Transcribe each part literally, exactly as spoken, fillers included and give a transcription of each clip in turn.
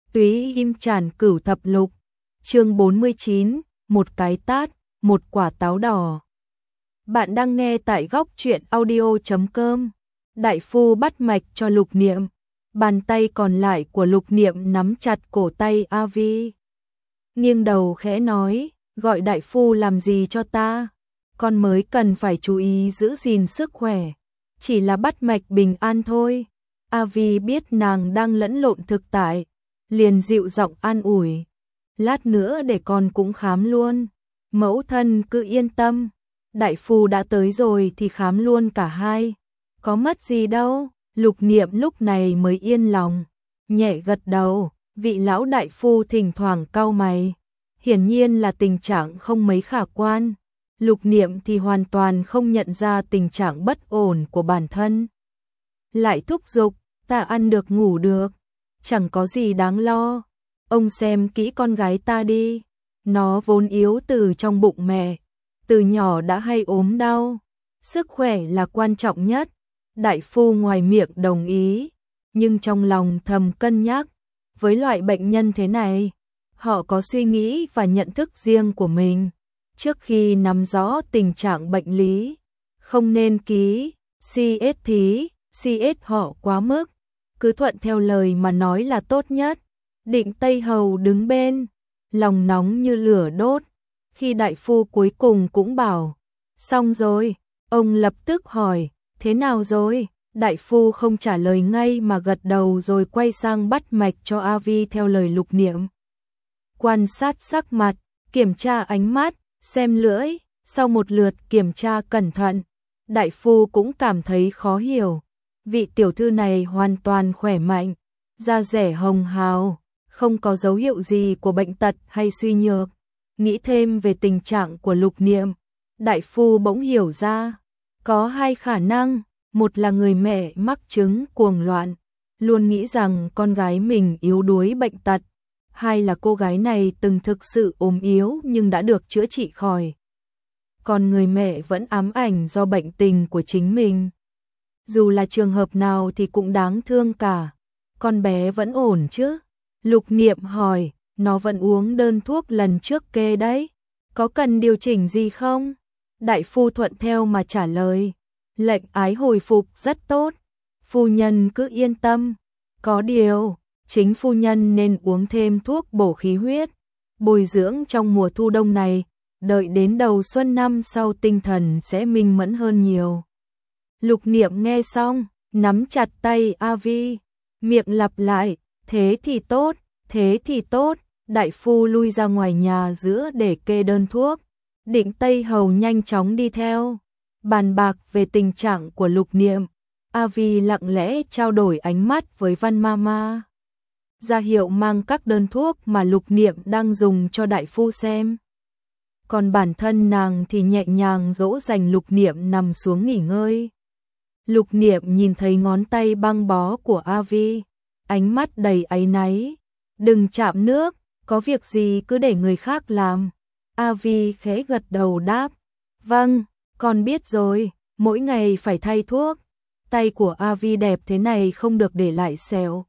Túy im tràn cửu thập lục, chương bốn mươi chín, một cái tát, một quả táo đỏ. Bạn đang nghe tại góc truyện audio chấm com. Đại phu bắt mạch cho Lục Niệm, bàn tay còn lại của Lục Niệm nắm chặt cổ tay A Vi. Nghiêng đầu khẽ nói, gọi đại phu làm gì cho ta, con mới cần phải chú ý giữ gìn sức khỏe, chỉ là bắt mạch bình an thôi. A Vi biết nàng đang lẫn lộn thực tại, liền dịu giọng an ủi, lát nữa để con cũng khám luôn, mẫu thân cứ yên tâm, đại phu đã tới rồi thì khám luôn cả hai, có mất gì đâu. Lục Niệm lúc này mới yên lòng, nhẹ gật đầu. Vị lão đại phu thỉnh thoảng cau mày, hiển nhiên là tình trạng không mấy khả quan. Lục Niệm thì hoàn toàn không nhận ra tình trạng bất ổn của bản thân, lại thúc giục, ta ăn được ngủ được, chẳng có gì đáng lo. Ông xem kỹ con gái ta đi, nó vốn yếu từ trong bụng mẹ, từ nhỏ đã hay ốm đau, sức khỏe là quan trọng nhất. Đại phu ngoài miệng đồng ý, nhưng trong lòng thầm cân nhắc, với loại bệnh nhân thế này, họ có suy nghĩ và nhận thức riêng của mình. Trước khi nắm rõ tình trạng bệnh lý, không nên ký xê ét thí, xê ét họ quá mức, cứ thuận theo lời mà nói là tốt nhất. Định Tây Hầu đứng bên, lòng nóng như lửa đốt, khi đại phu cuối cùng cũng bảo, xong rồi, ông lập tức hỏi, thế nào rồi? Đại phu không trả lời ngay mà gật đầu rồi quay sang bắt mạch cho A Vi theo lời Lục Niệm. Quan sát sắc mặt, kiểm tra ánh mắt, xem lưỡi, sau một lượt kiểm tra cẩn thận, đại phu cũng cảm thấy khó hiểu. Vị tiểu thư này hoàn toàn khỏe mạnh, da dẻ hồng hào, không có dấu hiệu gì của bệnh tật hay suy nhược. Nghĩ thêm về tình trạng của Lục Niệm, đại phu bỗng hiểu ra, có hai khả năng, một là người mẹ mắc chứng cuồng loạn, luôn nghĩ rằng con gái mình yếu đuối bệnh tật, hai là cô gái này từng thực sự ốm yếu nhưng đã được chữa trị khỏi. Còn người mẹ vẫn ám ảnh do bệnh tình của chính mình. Dù là trường hợp nào thì cũng đáng thương cả. Con bé vẫn ổn chứ? Lục Niệm hỏi, nó vẫn uống đơn thuốc lần trước kê đấy, có cần điều chỉnh gì không? Đại phu thuận theo mà trả lời, lệnh ái hồi phục rất tốt, phu nhân cứ yên tâm, có điều, chính phu nhân nên uống thêm thuốc bổ khí huyết, bồi dưỡng trong mùa thu đông này, đợi đến đầu xuân năm sau tinh thần sẽ minh mẫn hơn nhiều. Lục Niệm nghe xong, nắm chặt tay A Vi, miệng lặp lại, thế thì tốt, thế thì tốt. Đại phu lui ra ngoài nhà giữa để kê đơn thuốc, Định Tây Hầu nhanh chóng đi theo, bàn bạc về tình trạng của Lục Niệm. A Vi lặng lẽ trao đổi ánh mắt với Văn Mama, ra hiệu mang các đơn thuốc mà Lục Niệm đang dùng cho đại phu xem. Còn bản thân nàng thì nhẹ nhàng dỗ dành Lục Niệm nằm xuống nghỉ ngơi. Lục Niệm nhìn thấy ngón tay băng bó của A Vi, ánh mắt đầy áy náy, đừng chạm nước, có việc gì cứ để người khác làm. A Vi khẽ gật đầu đáp, vâng, con biết rồi, mỗi ngày phải thay thuốc. Tay của A Vi đẹp thế này không được để lại sẹo.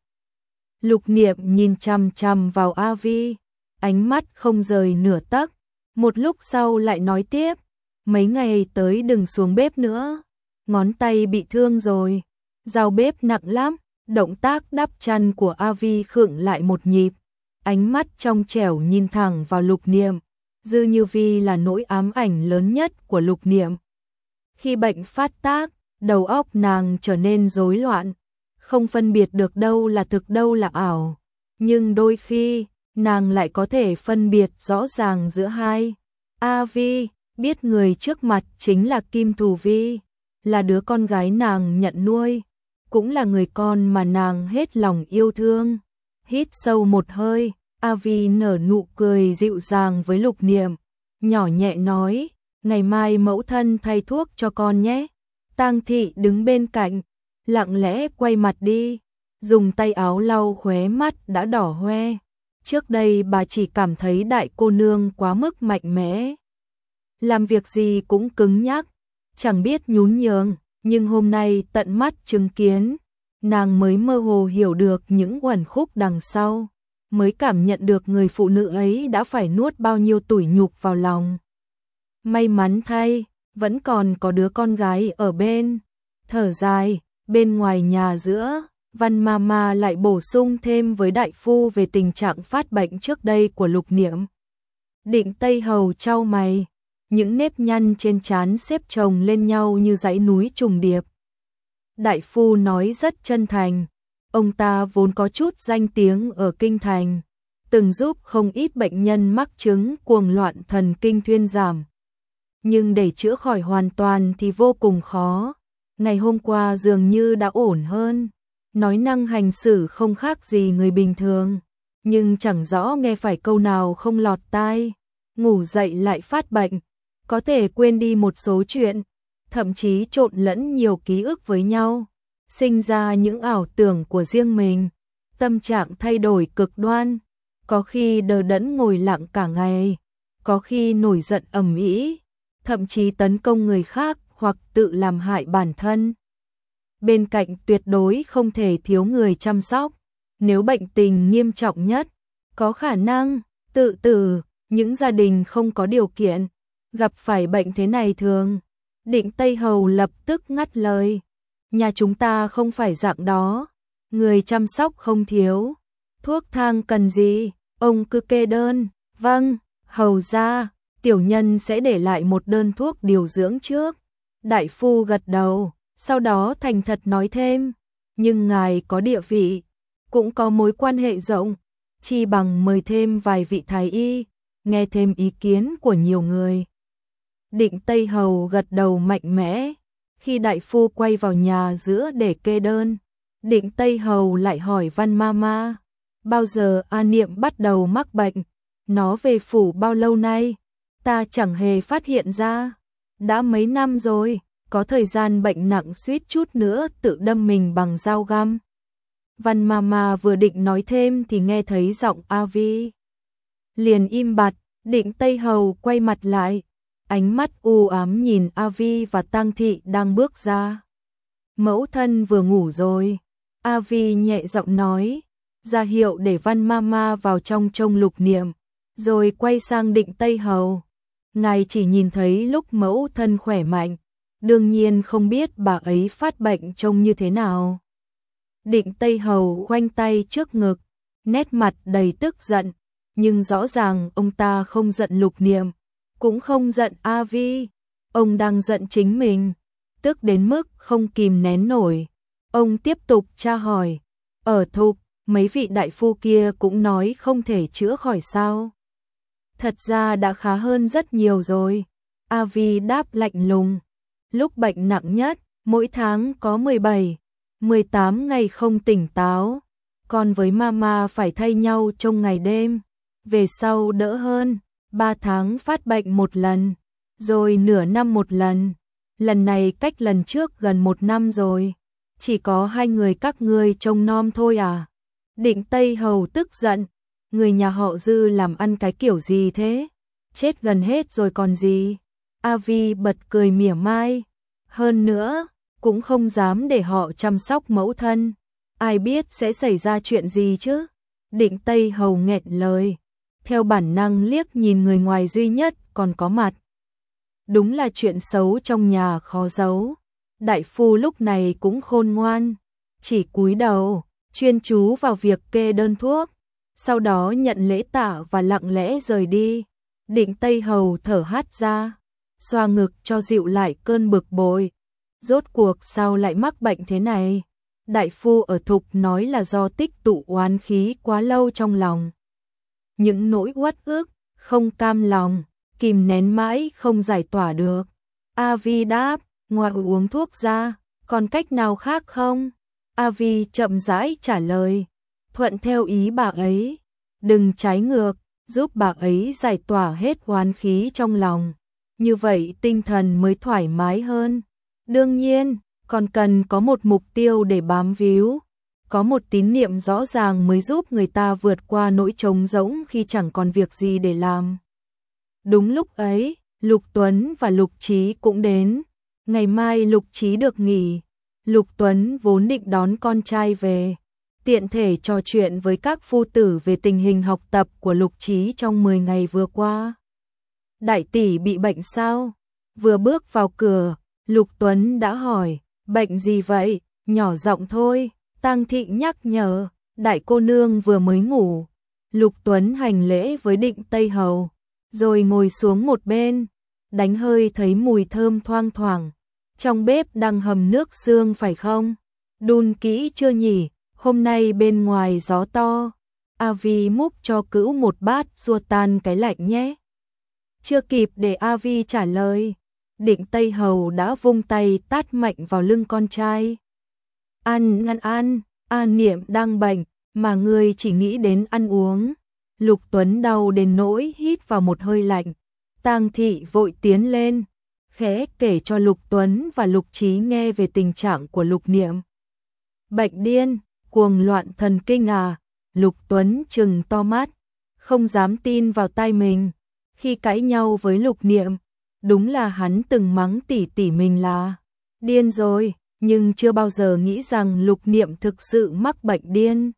Lục Niệm nhìn chằm chằm vào A Vi, ánh mắt không rời nửa tấc. Một lúc sau lại nói tiếp, mấy ngày tới đừng xuống bếp nữa, ngón tay bị thương rồi, dao bếp nặng lắm. Động tác đắp chăn của A Vi khựng lại một nhịp, ánh mắt trong trẻo nhìn thẳng vào Lục Niệm. Dư Như Vi là nỗi ám ảnh lớn nhất của Lục Niệm. Khi bệnh phát tác, đầu óc nàng trở nên rối loạn, không phân biệt được đâu là thực đâu là ảo, nhưng đôi khi nàng lại có thể phân biệt rõ ràng giữa hai. A Vi biết người trước mặt chính là Kim Thù Vi, là đứa con gái nàng nhận nuôi, cũng là người con mà nàng hết lòng yêu thương. Hít sâu một hơi, A Vi nở nụ cười dịu dàng với Lục Niệm, nhỏ nhẹ nói, ngày mai mẫu thân thay thuốc cho con nhé. Tang Thị đứng bên cạnh, lặng lẽ quay mặt đi, dùng tay áo lau khóe mắt đã đỏ hoe. Trước đây bà chỉ cảm thấy đại cô nương quá mức mạnh mẽ, làm việc gì cũng cứng nhắc, chẳng biết nhún nhường. Nhưng hôm nay tận mắt chứng kiến, nàng mới mơ hồ hiểu được những uẩn khúc đằng sau. mới cảm nhận được người phụ nữ ấy đã phải nuốt bao nhiêu tủi nhục vào lòng. May mắn thay, vẫn còn có đứa con gái ở bên. Thở dài, bên ngoài nhà giữa, Văn Mama lại bổ sung thêm với đại phu về tình trạng phát bệnh trước đây của Lục Niệm. Định Tây Hầu chau mày, những nếp nhăn trên trán xếp chồng lên nhau như dãy núi trùng điệp. Đại phu nói rất chân thành, ông ta vốn có chút danh tiếng ở kinh thành, từng giúp không ít bệnh nhân mắc chứng cuồng loạn thần kinh thuyên giảm. Nhưng để chữa khỏi hoàn toàn thì vô cùng khó. Ngày hôm qua dường như đã ổn hơn, nói năng hành xử không khác gì người bình thường, nhưng chẳng rõ nghe phải câu nào không lọt tai. Ngủ dậy lại phát bệnh, có thể quên đi một số chuyện, thậm chí trộn lẫn nhiều ký ức với nhau, sinh ra những ảo tưởng của riêng mình, tâm trạng thay đổi cực đoan, có khi đờ đẫn ngồi lặng cả ngày, có khi nổi giận ầm ĩ, thậm chí tấn công người khác hoặc tự làm hại bản thân. Bên cạnh tuyệt đối không thể thiếu người chăm sóc, nếu bệnh tình nghiêm trọng nhất, có khả năng tự tử. Những gia đình không có điều kiện, gặp phải bệnh thế này thường. Định Tây Hầu lập tức ngắt lời. Nhà chúng ta không phải dạng đó, người chăm sóc không thiếu. Thuốc thang cần gì, ông cứ kê đơn. Vâng, hầu ra, tiểu nhân sẽ để lại một đơn thuốc điều dưỡng trước. Đại phu gật đầu, sau đó thành thật nói thêm. Nhưng ngài có địa vị, cũng có mối quan hệ rộng, chi bằng mời thêm vài vị thái y, nghe thêm ý kiến của nhiều người. Định Tây Hầu gật đầu mạnh mẽ. Khi đại phu quay vào nhà giữa để kê đơn, Định Tây Hầu lại hỏi Văn Mama, bao giờ A Niệm bắt đầu mắc bệnh? Nó về phủ bao lâu nay? Ta chẳng hề phát hiện ra. Đã mấy năm rồi, có thời gian bệnh nặng suýt chút nữa tự đâm mình bằng dao găm. Văn Mama vừa định nói thêm thì nghe thấy giọng A Vi. Liền im bặt, Định Tây Hầu quay mặt lại, ánh mắt u ám nhìn A Vi và Tang Thị đang bước ra. Mẫu thân vừa ngủ rồi, A Vi nhẹ giọng nói, ra hiệu để Văn Mama vào trong trông Lục Niệm, rồi quay sang Định Tây Hầu. Ngài chỉ nhìn thấy lúc mẫu thân khỏe mạnh, đương nhiên không biết bà ấy phát bệnh trông như thế nào. Định Tây Hầu khoanh tay trước ngực, nét mặt đầy tức giận, nhưng rõ ràng ông ta không giận Lục Niệm, cũng không giận A Vi, ông đang giận chính mình, tức đến mức không kìm nén nổi. Ông tiếp tục tra hỏi, ở Thục, mấy vị đại phu kia cũng nói không thể chữa khỏi sao? Thật ra đã khá hơn rất nhiều rồi. A Vi đáp lạnh lùng, lúc bệnh nặng nhất, mỗi tháng có mười bảy, mười tám ngày không tỉnh táo, còn với Mama phải thay nhau trông ngày đêm. Về sau đỡ hơn, ba tháng phát bệnh một lần, rồi nửa năm một lần, lần này cách lần trước gần một năm rồi, chỉ có hai người các ngươi trông nom thôi à? Định Tây Hầu tức giận, người nhà họ Dư làm ăn cái kiểu gì thế? Chết gần hết rồi còn gì? A Vi bật cười mỉa mai, hơn nữa, cũng không dám để họ chăm sóc mẫu thân, ai biết sẽ xảy ra chuyện gì chứ? Định Tây Hầu nghẹn lời, theo bản năng liếc nhìn người ngoài duy nhất còn có mặt. Đúng là chuyện xấu trong nhà khó giấu. Đại phu lúc này cũng khôn ngoan, chỉ cúi đầu, chuyên chú vào việc kê đơn thuốc, sau đó nhận lễ tạ và lặng lẽ rời đi. Định Tây Hầu thở hắt ra, xoa ngực cho dịu lại cơn bực bội. Rốt cuộc sao lại mắc bệnh thế này? Đại phu ở Thục nói là do tích tụ oán khí quá lâu trong lòng. Những nỗi uất ức, không cam lòng, kìm nén mãi không giải tỏa được. A Vi đáp, ngoài uống thuốc ra, còn cách nào khác không? A Vi chậm rãi trả lời, thuận theo ý bà ấy, đừng trái ngược, giúp bà ấy giải tỏa hết oán khí trong lòng. Như vậy tinh thần mới thoải mái hơn. Đương nhiên, còn cần có một mục tiêu để bám víu, có một tín niệm rõ ràng mới giúp người ta vượt qua nỗi trống rỗng khi chẳng còn việc gì để làm. Đúng lúc ấy, Lục Tuấn và Lục Trí cũng đến. Ngày mai Lục Trí được nghỉ, Lục Tuấn vốn định đón con trai về, tiện thể trò chuyện với các phu tử về tình hình học tập của Lục Chí trong mười ngày vừa qua. Đại tỷ bị bệnh sao? Vừa bước vào cửa, Lục Tuấn đã hỏi, bệnh gì vậy? Nhỏ giọng thôi, Tang Thị nhắc nhở, đại cô nương vừa mới ngủ. Lục Tuấn hành lễ với Định Tây Hầu, rồi ngồi xuống một bên, đánh hơi thấy mùi thơm thoang thoảng. Trong bếp đang hầm nước xương phải không? Đun kỹ chưa nhỉ? Hôm nay bên ngoài gió to. A Vi múc cho Cữu một bát xua tan cái lạnh nhé. Chưa kịp để A Vi trả lời, Định Tây Hầu đã vung tay tát mạnh vào lưng con trai. Ăn, ăn, ăn, A Niệm đang bệnh, mà ngươi chỉ nghĩ đến ăn uống. Lục Tuấn đau đến nỗi hít vào một hơi lạnh. Tang Thị vội tiến lên, khẽ kể cho Lục Tuấn và Lục Chí nghe về tình trạng của Lục Niệm. Bệnh điên, cuồng loạn thần kinh à? Lục Tuấn trừng to mắt, không dám tin vào tai mình. Khi cãi nhau với Lục Niệm, đúng là hắn từng mắng tỷ tỷ mình là điên rồi, nhưng chưa bao giờ nghĩ rằng Lục Niệm thực sự mắc bệnh điên.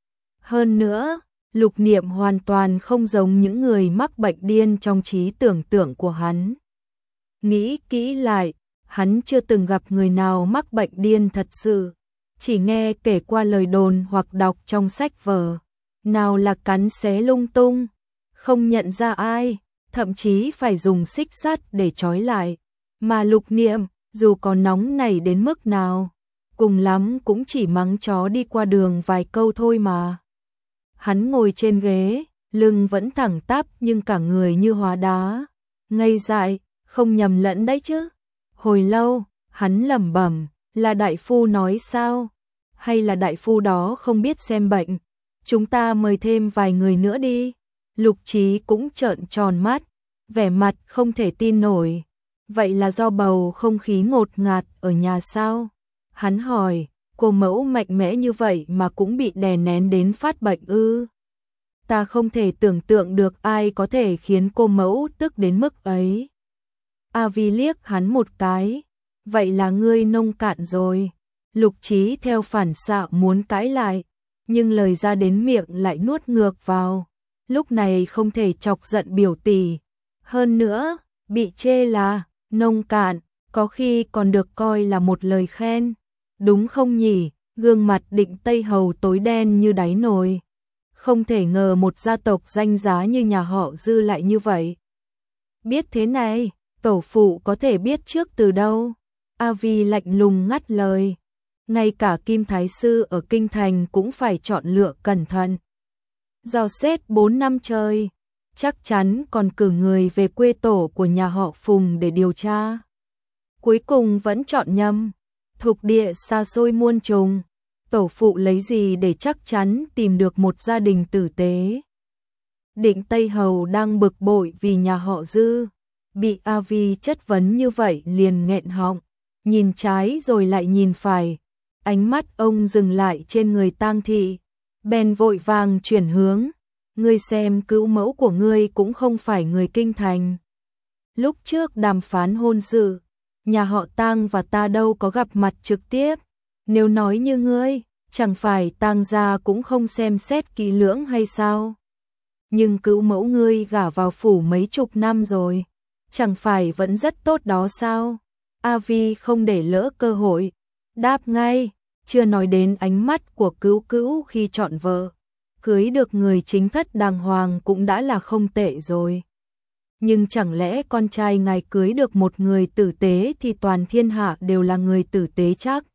Hơn nữa, Lục Niệm hoàn toàn không giống những người mắc bệnh điên trong trí tưởng tượng của hắn. Nghĩ kỹ lại, hắn chưa từng gặp người nào mắc bệnh điên thật sự, chỉ nghe kể qua lời đồn hoặc đọc trong sách vở. Nào là cắn xé lung tung, không nhận ra ai, thậm chí phải dùng xích sắt để trói lại. Mà Lục Niệm, dù có nóng nảy đến mức nào, cùng lắm cũng chỉ mắng chó đi qua đường vài câu thôi mà. Hắn ngồi trên ghế, lưng vẫn thẳng tắp nhưng cả người như hóa đá. Ngây dại, không nhầm lẫn đấy chứ. Hồi lâu, hắn lẩm bẩm, là đại phu nói sao? Hay là đại phu đó không biết xem bệnh? Chúng ta mời thêm vài người nữa đi. Lục Chí cũng trợn tròn mắt, vẻ mặt không thể tin nổi. Vậy là do bầu không khí ngột ngạt ở nhà sao? Hắn hỏi, cô mẫu mạnh mẽ như vậy mà cũng bị đè nén đến phát bệnh ư? Ta không thể tưởng tượng được ai có thể khiến cô mẫu tức đến mức ấy. A Vi liếc hắn một cái, vậy là ngươi nông cạn rồi. Lục Chí theo phản xạ muốn cãi lại, nhưng lời ra đến miệng lại nuốt ngược vào. Lúc này không thể chọc giận biểu tỷ. Hơn nữa, bị chê là nông cạn, có khi còn được coi là một lời khen. Đúng không nhỉ? Gương mặt Định Tây Hầu tối đen như đáy nồi. Không thể ngờ một gia tộc danh giá như nhà họ Dư lại như vậy. Biết thế này, tổ phụ có thể biết trước từ đâu? A Vi lạnh lùng ngắt lời. Ngay cả Kim Thái Sư ở Kinh Thành cũng phải chọn lựa cẩn thận. Dò xét bốn năm trời, chắc chắn còn cử người về quê tổ của nhà họ Phùng để điều tra. Cuối cùng vẫn chọn nhầm. Thục địa xa xôi muôn trùng, tổ phụ lấy gì để chắc chắn tìm được một gia đình tử tế. Định Tây Hầu đang bực bội vì nhà họ Dư, bị A Vi chất vấn như vậy liền nghẹn họng, nhìn trái rồi lại nhìn phải. Ánh mắt ông dừng lại trên người Tang Thị, bèn vội vàng chuyển hướng. Ngươi xem Cữu mẫu của ngươi cũng không phải người Kinh Thành. Lúc trước đàm phán hôn sự, nhà họ Tang và ta đâu có gặp mặt trực tiếp. Nếu nói như ngươi, chẳng phải Tang gia cũng không xem xét kỹ lưỡng hay sao? Nhưng Cữu mẫu ngươi gả vào phủ mấy chục năm rồi, chẳng phải vẫn rất tốt đó sao? A Vi không để lỡ cơ hội, đáp ngay, chưa nói đến ánh mắt của Cữu Cữu khi chọn vợ. Cưới được người chính thất đàng hoàng cũng đã là không tệ rồi. Nhưng chẳng lẽ con trai ngài cưới được một người tử tế thì toàn thiên hạ đều là người tử tế chắc?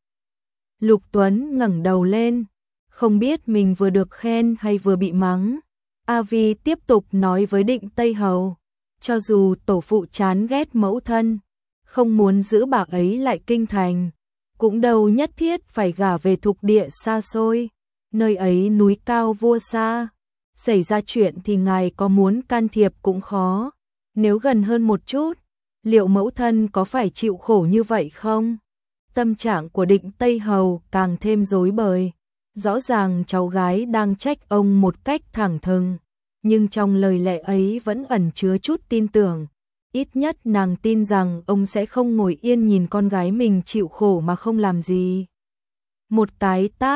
Lục Tuấn ngẩng đầu lên, không biết mình vừa được khen hay vừa bị mắng. A Vi tiếp tục nói với Định Tây Hầu, cho dù tổ phụ chán ghét mẫu thân, không muốn giữ bà ấy lại Kinh Thành, cũng đâu nhất thiết phải gả về thục địa xa xôi, nơi ấy núi cao vua xa. Xảy ra chuyện thì ngài có muốn can thiệp cũng khó. Nếu gần hơn một chút, liệu mẫu thân có phải chịu khổ như vậy không? Tâm trạng của Định Tây Hầu càng thêm rối bời. Rõ ràng cháu gái đang trách ông một cách thẳng thừng, nhưng trong lời lẽ ấy vẫn ẩn chứa chút tin tưởng. Ít nhất nàng tin rằng ông sẽ không ngồi yên nhìn con gái mình chịu khổ mà không làm gì. Một cái tát,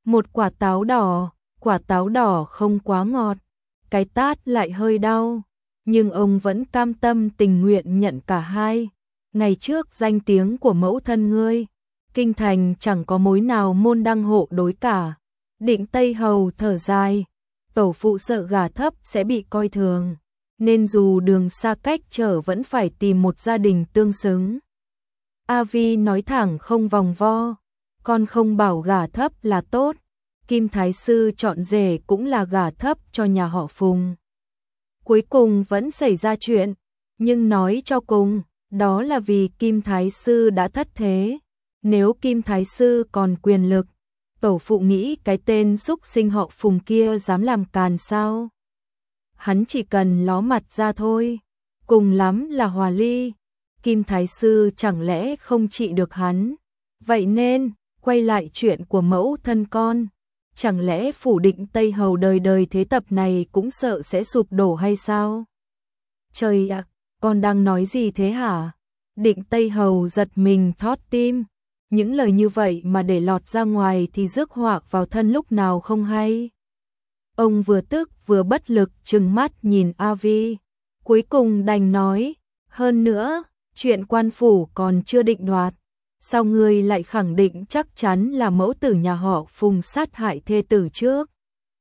Một quả táo đỏ, quả táo đỏ không quá ngọt, cái tát lại hơi đau, nhưng ông vẫn cam tâm tình nguyện nhận cả hai. Ngày trước danh tiếng của mẫu thân ngươi, kinh thành chẳng có mối nào môn đăng hộ đối cả. Định Tây Hầu thở dài, tổ phụ sợ gả thấp sẽ bị coi thường, nên dù đường xa cách trở vẫn phải tìm một gia đình tương xứng. A Vi nói thẳng không vòng vo, con không bảo gả thấp là tốt, Kim Thái Sư chọn rể cũng là gả thấp cho nhà họ Phùng. Cuối cùng vẫn xảy ra chuyện, nhưng nói cho cùng, đó là vì Kim Thái Sư đã thất thế. Nếu Kim Thái Sư còn quyền lực, tổ phụ nghĩ cái tên xúc sinh họ Phùng kia dám làm càn sao? Hắn chỉ cần ló mặt ra thôi, cùng lắm là hòa ly. Kim Thái Sư chẳng lẽ không trị được hắn? Vậy nên, quay lại chuyện của mẫu thân con, chẳng lẽ phủ Định Tây Hầu đời đời thế tập này cũng sợ sẽ sụp đổ hay sao? Trời ạ, con đang nói gì thế hả? Định Tây Hầu giật mình thót tim, những lời như vậy mà để lọt ra ngoài thì rước họa vào thân lúc nào không hay. Ông vừa tức vừa bất lực trừng mắt nhìn A Vi, cuối cùng đành nói, hơn nữa, chuyện quan phủ còn chưa định đoạt, sao ngươi lại khẳng định chắc chắn là mẫu tử nhà họ Phùng sát hại thê tử trước?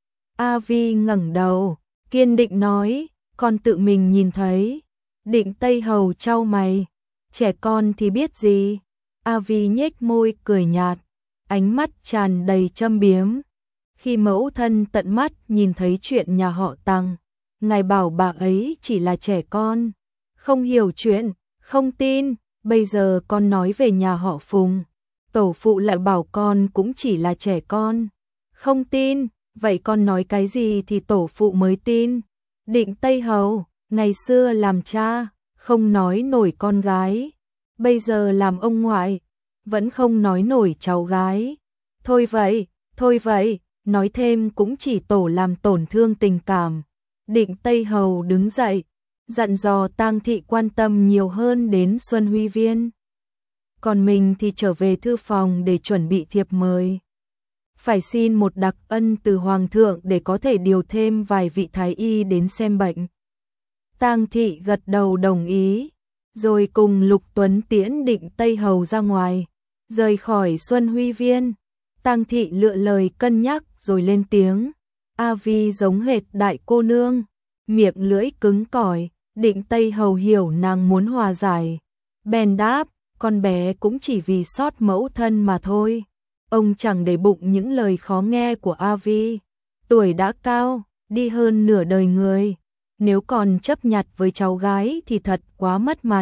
A Vi ngẩng đầu, kiên định nói, con tự mình nhìn thấy. Định Tây Hầu chau mày, trẻ con thì biết gì? A Vi nhếch môi cười nhạt, ánh mắt tràn đầy châm biếm. Khi mẫu thân tận mắt nhìn thấy chuyện nhà họ Tăng, ngài bảo bà ấy chỉ là trẻ con, không hiểu chuyện, không tin. Bây giờ con nói về nhà họ Phùng, tổ phụ lại bảo con cũng chỉ là trẻ con, không tin. Vậy con nói cái gì thì tổ phụ mới tin? Định Tây Hầu, ngày xưa làm cha, không nói nổi con gái, bây giờ làm ông ngoại, vẫn không nói nổi cháu gái. Thôi vậy, thôi vậy, nói thêm cũng chỉ tổ làm tổn thương tình cảm. Định Tây Hầu đứng dậy, dặn dò Tang thị quan tâm nhiều hơn đến Xuân Huy Viên. Còn mình thì trở về thư phòng để chuẩn bị thiệp mời. Phải xin một đặc ân từ Hoàng thượng để có thể điều thêm vài vị thái y đến xem bệnh. Tang thị gật đầu đồng ý, rồi cùng Lục Tuấn tiễn Định Tây Hầu ra ngoài, rời khỏi Xuân Huy Viên. Tang thị lựa lời cân nhắc rồi lên tiếng, A Vi giống hệt đại cô nương, miệng lưỡi cứng cỏi. Định Tây Hầu hiểu nàng muốn hòa giải, bèn đáp, con bé cũng chỉ vì sót mẫu thân mà thôi. Ông chẳng để bụng những lời khó nghe của A Vi, tuổi đã cao, đi hơn nửa đời người, nếu còn chấp nhặt với cháu gái thì thật quá mất mặt.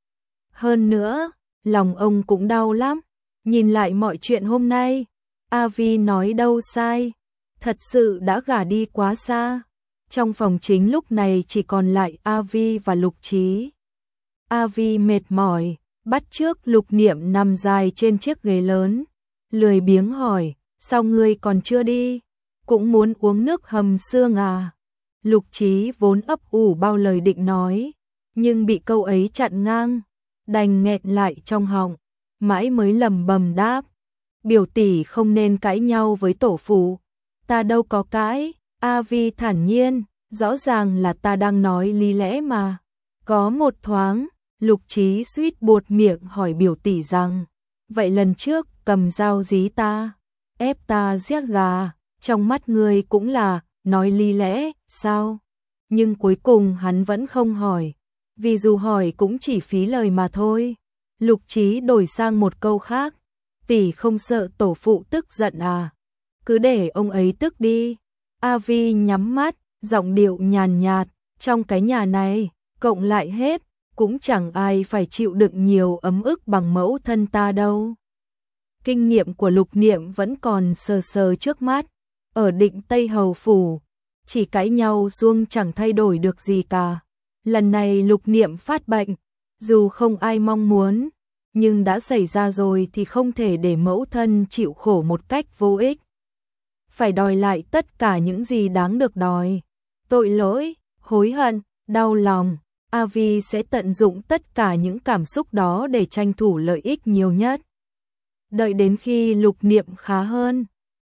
Hơn nữa, lòng ông cũng đau lắm, nhìn lại mọi chuyện hôm nay, A Vi nói đâu sai, thật sự đã gả đi quá xa. Trong phòng chính lúc này chỉ còn lại A Vi và Lục Trí. A Vi mệt mỏi, bắt chước Lục Niệm nằm dài trên chiếc ghế lớn, lười biếng hỏi, sao ngươi còn chưa đi? Cũng muốn uống nước hầm xương à? Lục Trí vốn ấp ủ bao lời định nói, nhưng bị câu ấy chặn ngang, đành nghẹn lại trong họng, mãi mới lầm bầm đáp, biểu tỷ không nên cãi nhau với tổ phụ. Ta đâu có cãi. A Vi thản nhiên, rõ ràng là ta đang nói lý lẽ mà. Có một thoáng, Lục Trí suýt buột miệng hỏi biểu tỷ rằng, vậy lần trước cầm dao dí ta, ép ta giết gà, trong mắt ngươi cũng là nói lý lẽ, sao? Nhưng cuối cùng hắn vẫn không hỏi, vì dù hỏi cũng chỉ phí lời mà thôi. Lục Trí đổi sang một câu khác, tỷ không sợ tổ phụ tức giận à? Cứ để ông ấy tức đi. A Vi nhắm mắt, giọng điệu nhàn nhạt, trong cái nhà này, cộng lại hết, cũng chẳng ai phải chịu đựng nhiều ấm ức bằng mẫu thân ta đâu. Kinh nghiệm của Lục Niệm vẫn còn sờ sờ trước mắt, ở Định Tây Hầu phủ, chỉ cãi nhau suông chẳng thay đổi được gì cả. Lần này Lục Niệm phát bệnh, dù không ai mong muốn, nhưng đã xảy ra rồi thì không thể để mẫu thân chịu khổ một cách vô ích. Phải đòi lại tất cả những gì đáng được đòi. Tội lỗi, hối hận, đau lòng, A Vi sẽ tận dụng tất cả những cảm xúc đó để tranh thủ lợi ích nhiều nhất. Đợi đến khi Lục Niệm khá hơn,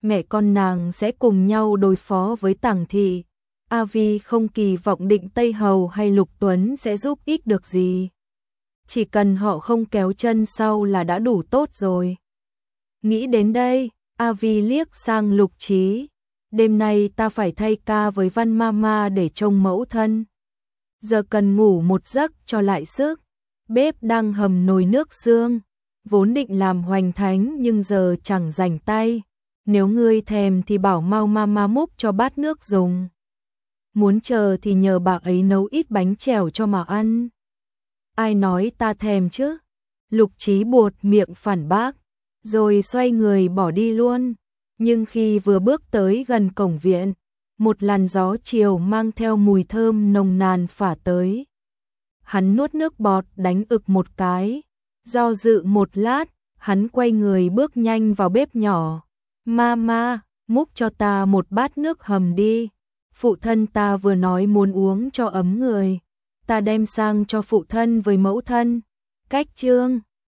mẹ con nàng sẽ cùng nhau đối phó với Tằng thị. A Vi không kỳ vọng Định Tây Hầu hay Lục Tuấn sẽ giúp ích được gì. Chỉ cần họ không kéo chân sau là đã đủ tốt rồi. Nghĩ đến đây, A Vi liếc sang Lục Chí. Đêm nay ta phải thay ca với Văn Mama để trông mẫu thân. Giờ cần ngủ một giấc cho lại sức. Bếp đang hầm nồi nước xương. Vốn định làm hoành thánh nhưng giờ chẳng rảnh tay. Nếu ngươi thèm thì bảo mau Mama múc cho bát nước dùng. Muốn chờ thì nhờ bà ấy nấu ít bánh chèo cho mà ăn. Ai nói ta thèm chứ? Lục Chí buột miệng phản bác, rồi xoay người bỏ đi luôn. Nhưng khi vừa bước tới gần cổng viện, một làn gió chiều mang theo mùi thơm nồng nàn phả tới. Hắn nuốt nước bọt đánh ực một cái, do dự một lát, hắn quay người bước nhanh vào bếp nhỏ. Mama, múc cho ta một bát nước hầm đi. Phụ thân ta vừa nói muốn uống cho ấm người. Ta đem sang cho phụ thân với mẫu thân. Cách chương